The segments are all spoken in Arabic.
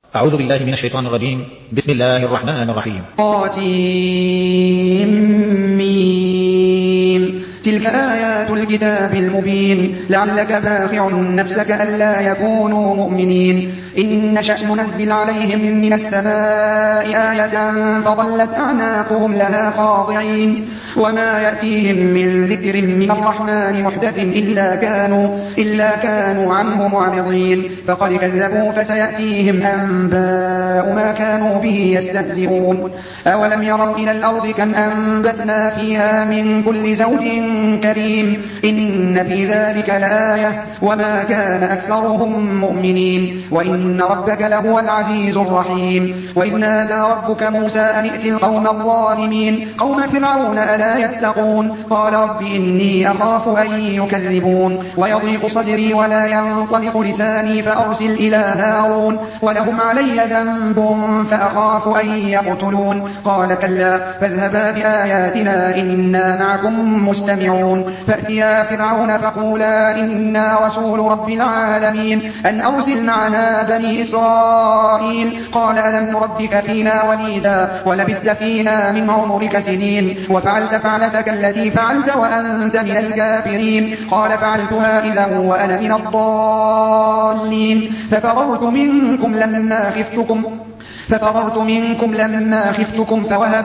أعوذ بالله من الشيطان الرجيم. بسم الله الرحمن الرحيم. طاسيم. تلك آيات الكتاب المبين. لعلك باخع نفسك ألا يكونوا مؤمنين. إن نشأ ننزل عليهم من السماء آية فظلت أعناقهم لها خاضعين. وما يأتيهم من ذكر من الرحمن محدث إلا كانوا عنه معرضين. فقد كذبوا فسيأتيهم أنباء ما كانوا به يستهزئون. أولم يروا إلى الأرض كم أنبتنا فيها من كل زوج كريم. إن في ذلك لآية وما كان أكثرهم مؤمنين. وإن ربك لهو العزيز الرحيم. وإذ نادى ربك موسى أن ائت القوم الظالمين قوم فرعون ألا يتقون. قال رب إني أخاف أن يكذبون ويضيق صدري ولا ينطلق لساني فأرسل إلى هارون ولهم علي ذنب فأخاف أن يقتلون. قال كلا فاذهبا بآياتنا إنا معكم مستمعون. فأتيا فرعون فقولا إنا رسول رب العالمين أن أرسل معنا بني إسرائيل. قال ألم نربك فينا وليدا ولبثت فينا من عمرك سنين وفعلت فعلتك التي فعلت وأنت من الكافرين. قال فعلتها إذا وأنا من الضالين. ففررت منكم لما خفتكم فوهب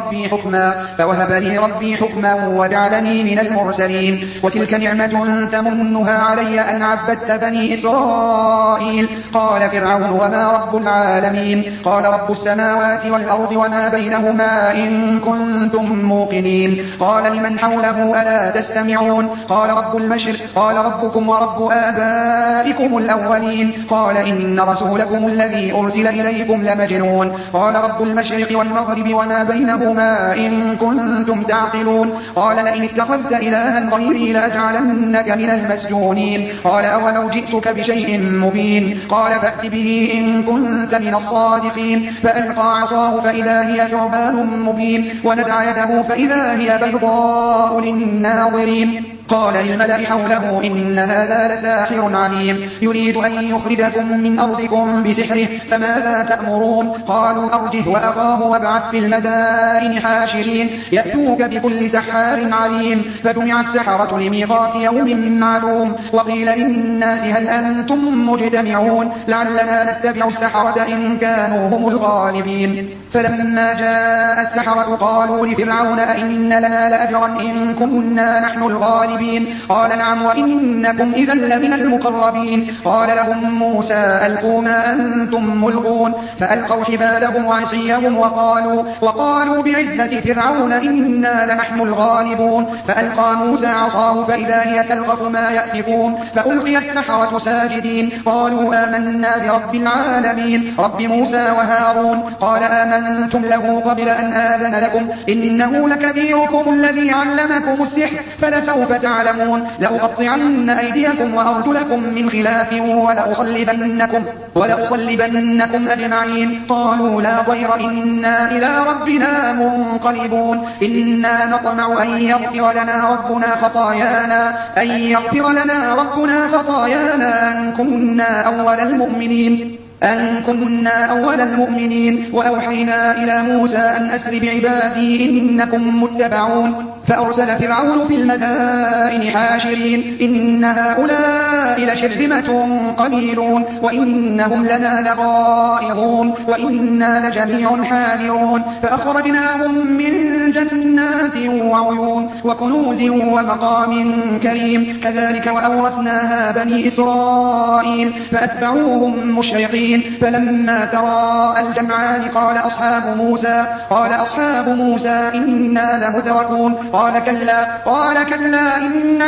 لي ربي حكما وجعلني من المرسلين. وتلك نعمة تمنها علي أن عبدت بني إسرائيل. قال فرعون وما رب العالمين. قال رب السماوات والأرض وما بينهما إن كنتم موقنين. قال لمن حوله ألا تستمعون. قال رب المشرق قال ربكم ورب آبائكم الأولين. قال إن رسولكم الذي أرسل إليكم لمجنون. قال رب المشرق والمغرب وما بينهما إن كنتم تعقلون. قال لئن اتخذت إلها غيري لأجعلنك من المسجونين. قال أولو جئتك بشيء مبين. قال فأت به إن كنت من الصادقين. فألقى عصاه فإذا هي ثعبان مبين ونزع يده فإذا هي بيضاء للناظرين. قال للملأ حوله إن هذا لساحر عليم يريد أن يخرجكم من أرضكم بسحره فماذا تأمرون. قالوا أرجه وأخاه وابعث في المدائن حاشرين يأتوك بكل سحار عليم. فجمع السحرة لميقات يوم معلوم. وقيل للناس هل أنتم مجتمعون لعلنا نتبع السحرة إن كانوا هم الغالبين. فلما جاء السحرة قالوا لفرعون أئن لنا لأجرا إن كنا نحن الغالبين. قال نعم وإنكم إذا لمن المقربين. قال لهم موسى ألقوا ما أنتم ملقون. فألقوا حبالهم وعصيهم وقالوا بعزة فرعون إنا لنحن الغالبون. فألقى موسى عصاه فإذا هي تلقف ما يأفكون. فألقي السحرة ساجدين قالوا آمنا برب العالمين رب موسى وهارون. قال آمنتم له قبل أن آذن لكم إنه لكبيركم الذي علمكم السحر فلسوف تعلمون. لأقطعن أيديكم وأرجلكم من خلاف ولأصلبنكم أجمعين. قالوا لا ضير إنا إلى ربنا منقلبون. إنا نطمع أن يغفر لنا ربنا خطايانا أن كنا أول المؤمنين. وأوحينا إلى موسى أن أسر بعبادي إنكم متبعون. فأرسل فرعون في المدائن حاشرين إن هؤلاء لشرذمة قليلون وإنهم لنا لغائظون وإنا لجميع حاذرون. فأخرجناهم من جنات وعيون وكنوز ومقام كريم. كذلك وأورثناها بني إسرائيل فأتبعوهم مشرقين. فلما تراءى الجمعان قال أصحاب موسى إنا لمدركون. قال كلا إن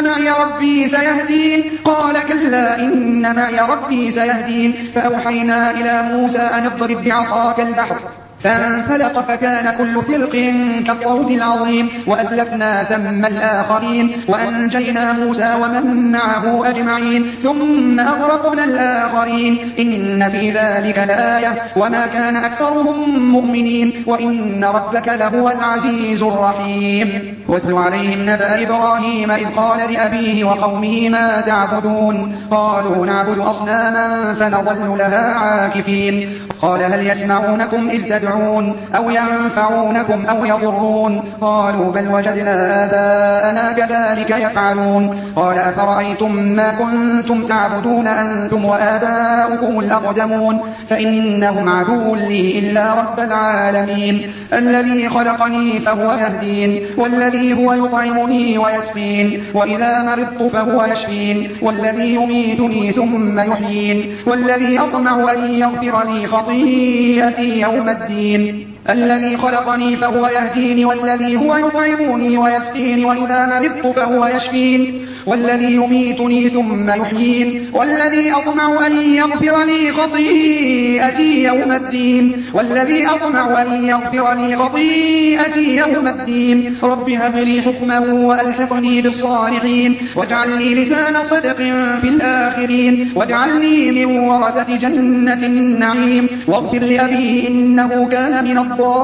معي ربي سيهدين. فأوحينا إلى موسى أن اضرب بعصاك البحر فانفلق فكان كل فرق كالطود العظيم. وأزلفنا ثم الآخرين وأنجينا موسى ومن معه أجمعين ثم أغرقنا الآخرين. إن في ذلك لآية وما كان أكثرهم مؤمنين وإن ربك لهو العزيز الرحيم. واتل عليهم نبأ إبراهيم إذ قال لأبيه وقومه ما تعبدون. قالوا نعبد أصناما فنظل لها عاكفين. قال هل يسمعونكم إذ تدعون أو ينفعونكم أو يضرون قالوا بل وجدنا آباءنا كذلك يفعلون قال أفرأيتم ما كنتم تعبدون أنتم وآباؤكم الأقدمون فإنهم عدو لي إلا رب العالمين الذي خلقني فهو يهدين والذي هو يطعمني ويسقين وإذا مرضت فهو يشفين والذي يميتني ثم يحيين والذي أطمع أن يغفر لي خطيئتي يوم الدين الذي خلقني فهو يهدين والذي هو يطعمني ويسقين وإذا مرضت فهو يشفين والذي يميتني ثم يحيين والذي أطمع أن يغفر لي خطيئتي يوم الدين والذي أطمع أن يغفر لي خطيئتي يوم الدين رب هب لي حكما وألحقني بالصالحين واجعل لي لسان صدق في الآخرين واجعلني من ورثة جنة النعيم واغفر لأبي إنه كان من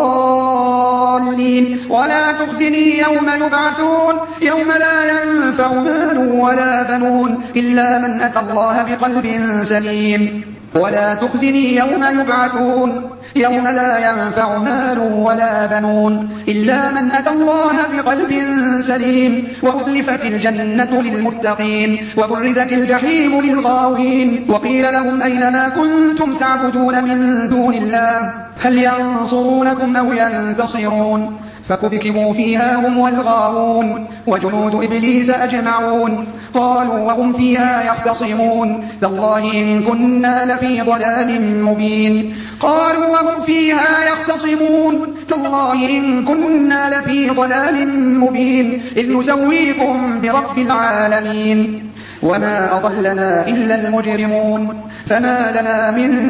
الضالين ولا تخزني يوم يبعثون يوم لا ينفع مال ولا بنون إلا من أتى الله بقلب سليم ولا تخزني يوم يبعثون يوم لا ينفع مال ولا بنون إلا من أتى الله بقلب سليم وأزلفت الجنة للمتقين وبرزت الجحيم للغاوين وقيل لهم أين ما كنتم تعبدون من دون الله هل ينصرونكم أو ينتصرون فكبكبوا فيها هم والغاوون وجنود إبليس أجمعون قالوا وهم فيها يختصمون تالله إن كنا لفي ضلال مبين قالوا وهم فيها يختصمون تالله إن كنا لفي ضلال مبين إذ نسويكم برب العالمين وما أضلنا إلا المجرمون فما لنا من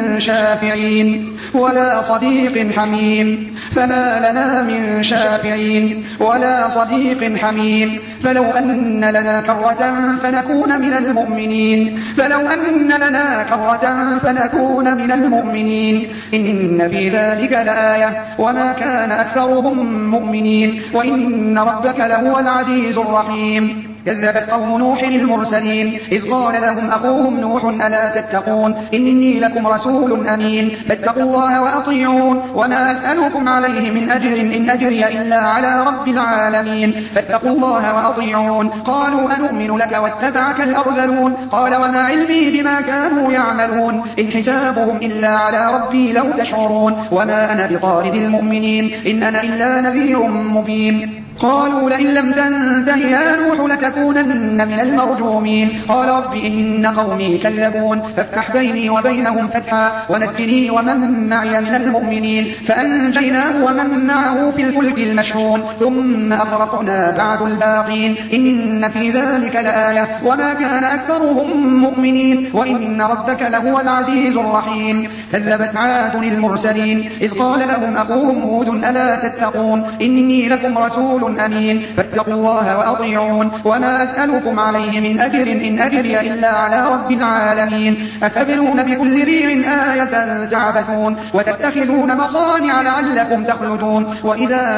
شافعين ولا صديق حميم فما لنا من شافعين ولا صديق حميم فلو أن لنا كرة فنكون من المؤمنين فلو أن لنا كرة فنكون من المؤمنين إن في ذلك لآية وما كان أكثرهم مؤمنين وإن ربك لهو العزيز الرحيم كذبت قوم نوح المرسلين إذ قال لهم أخوهم نوح ألا تتقون إني لكم رسول أمين فاتقوا الله وأطيعون وما أسألكم عليه من أجر إن أجري إلا على رب العالمين فاتقوا الله وأطيعون قالوا أنؤمن لك واتبعك الأرذلون قال وما علمي بما كانوا يعملون إن حسابهم إلا على ربي لو تشعرون وما أنا بطارد المؤمنين إن أنا إلا نذير مبين قالوا لئن لم تنته يا نوح لتكونن من المرجومين قال رب إن قومي كذبون فافتح بيني وبينهم فتحا ونجني ومن معي من المؤمنين فأنجيناه ومن معه في الفلك المشحون ثم أغرقنا بعد الباقين إن في ذلك لآية وما كان أكثرهم مؤمنين وإن ربك لهو العزيز الرحيم كذبت عاد المرسلين إذ قال لهم أخوهم هود ألا تتقون إني لكم رسول أمين فاتقوا الله وأطيعون وما أسألكم عليه من أجر إن أجري إلا على رب العالمين أتبنون بكل ريع آية تعبثون وتتخذون مصانع لعلكم تخلدون وإذا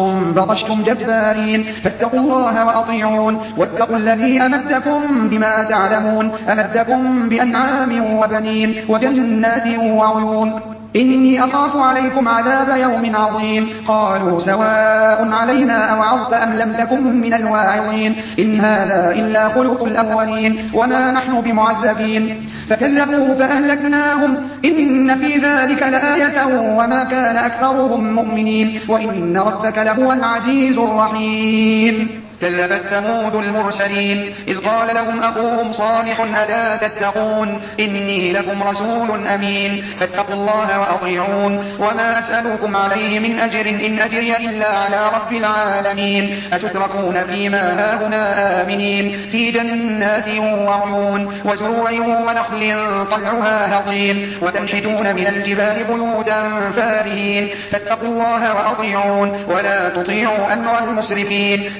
بطشتم جبارين فاتقوا الله وأطيعون واتقوا الذي أمدكم بما تعلمون أمدكم بأنعام وبنين وجنات وعيون إني أخاف عليكم عذاب يوم عظيم قالوا سواء علينا أوعظت أم لم تكن من الواعظين إن هذا إلا خلق الأولين وما نحن بمعذبين فكذبوه فأهلكناهم إن في ذلك لآية وما كان أكثرهم مؤمنين وإن ربك لهو العزيز الرحيم كذبت ثمود المرسلين إذ قال لهم أخوهم صالح ألا تتقون إني لكم رسول أمين فاتقوا الله وأطيعون وما أسألكم عليه من أجر إن أجري إلا على رب العالمين أتتركون فيما هاهنا آمنين في جنات وعيون وزروع ونخل طلعها هضيم وتنحتون من الجبال بيوتا فارهين فاتقوا الله وأطيعون ولا تطيعوا أمر المسرفين الذين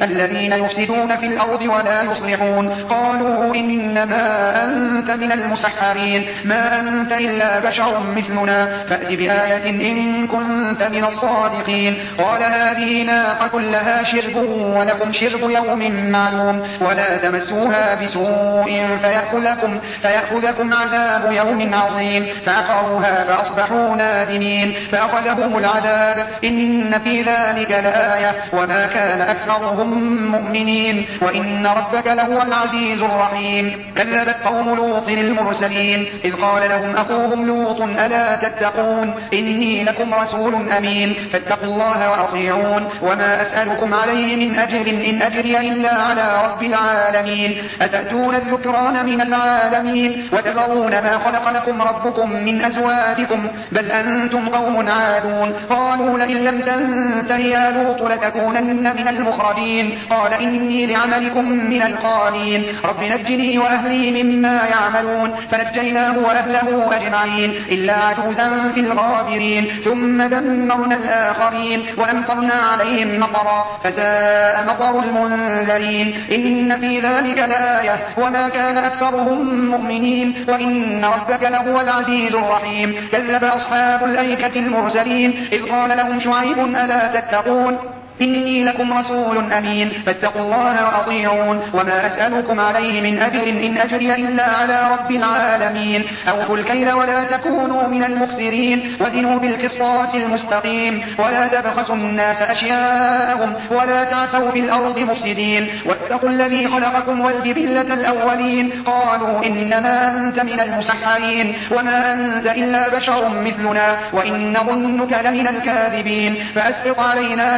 الذين يفسدون في الأرض ولا يصلحون قالوا إنما أنت من المسحرين ما أنت إلا بشر مثلنا فأت بآية إن كنت من الصادقين قال هذه ناقة لها شرب ولكم شرب يوم معلوم ولا تمسوها بسوء فيأخذكم عذاب يوم عظيم فعقروها فأصبحوا نادمين فأخذهم العذاب إن في ذلك لآية وما كان أكثرهم مؤمنين وإن ربك لهو العزيز الرحيم كذبت قوم لوط المرسلين إذ قال لهم أخوهم لوط ألا تتقون إني لكم رسول أمين فاتقوا الله وأطيعون وما أسألكم عليه من أجر إن أجري إلا على رب العالمين أتأتون الذكران من العالمين وتذرون ما خلق لكم ربكم من أزواجكم بل أنتم قوم عادون قالوا لئن لم تنته يا لوط لتكونن من المخرجين قال إني لعملكم من القالين رب نجني وأهلي مما يعملون فنجيناه وأهله أجمعين إلا عجوزا في الغابرين ثم دمرنا الآخرين وأمطرنا عليهم مطرا فساء مطر المنذرين إن في ذلك لآية وما كان أكثرهم مؤمنين وإن ربك لهو العزيز الرحيم كذب أصحاب الأيكة المرسلين إذ قال لهم شعيب ألا تتقون إني لكم رسول أمين فاتقوا الله وأطيعون وما أسألكم عليه من أجر إن أجري إلا على رب العالمين أوفوا الكيل ولا تكونوا من المخسرين وزنوا بالقسطاس المستقيم ولا تبخسوا الناس أشياءهم ولا تعثوا في الأرض مفسدين واتقوا الذي خلقكم والجبلة الأولين قالوا إنما أنت من المسحرين وما أنت إلا بشر مثلنا وإن ظنك لمن الكاذبين فأسقط علينا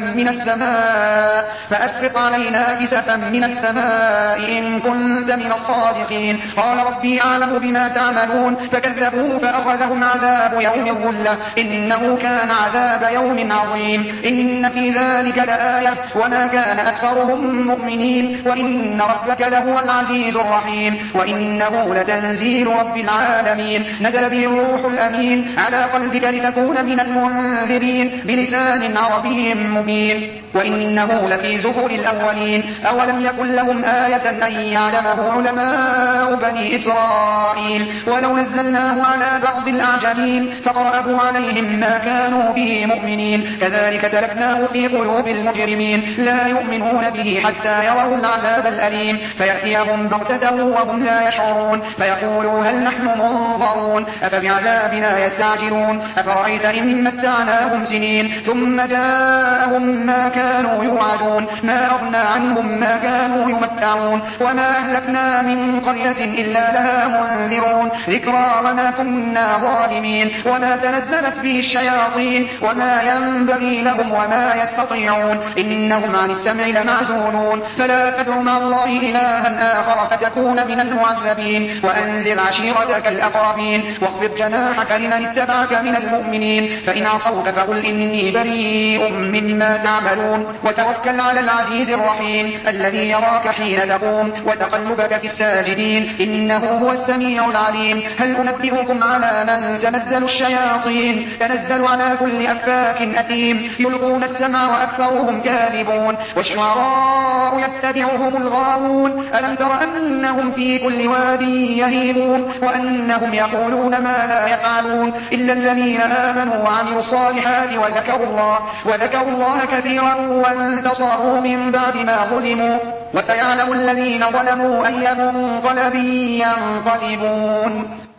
كسفا من السماء إن كنت من الصادقين قال ربي أعلم بما تعملون فكذبوه فأخذهم عذاب يوم الظلة إنه كان عذاب يوم عظيم إن في ذلك لآية وما كان أكثرهم مؤمنين وإن ربك لهو العزيز الرحيم وإنه لتنزيل رب العالمين نزل به الروح الأمين على قلبك لتكون من المنذرين بلسان عربي مبين وإنه لفي زبر الأولين أولم يكن لهم آية أن يعلمه علماء بني إسرائيل ولو نزلناه على بعض الأعجمين فقرأه عليهم ما كانوا به مؤمنين كذلك سلكناه في قلوب المجرمين لا يؤمنون به حتى يروا العذاب الأليم فيأتيهم بغتة وهم لا يشعرون فيقولوا هل نحن منظرون أفبعذابنا يستعجلون أفرأيت إن متعناهم سنين ثم جاءهم ما كانوا يوعدون ما أغنى عنهم ما كانوا يمتعون وما أهلكنا من قرية إلا لها منذرون ذكرى وما كنا ظالمين وما تنزلت به الشياطين وما ينبغي لهم وما يستطيعون إنهم عن السمع لمعزولون فلا تدع مع الله إلها آخر فتكون من المعذبين وأنذر عشيرتك الأقربين واخفض جناحك لمن اتبعك من المؤمنين فإن عصوك فقل إني بريء مما تعملون وتوكل على العزيز الرحيم الذي يراك حين تقوم وتقلبك في الساجدين إنه هو السميع العليم هل أنبئكم على من تنزل الشياطين تنزل على كل أفاك أثيم يلقون السمع وأكثرهم كاذبون والشعراء يتبعهم الغاوون ألم تر أنهم في كل واد يهيمون وأنهم يقولون ما لا يفعلون إلا الذين آمنوا وعملوا الصالحات وذكروا الله كثيرا وانتصروا من بعد ما ظلموا وسيعلم الذين ظلموا أي منقلب ينقلبون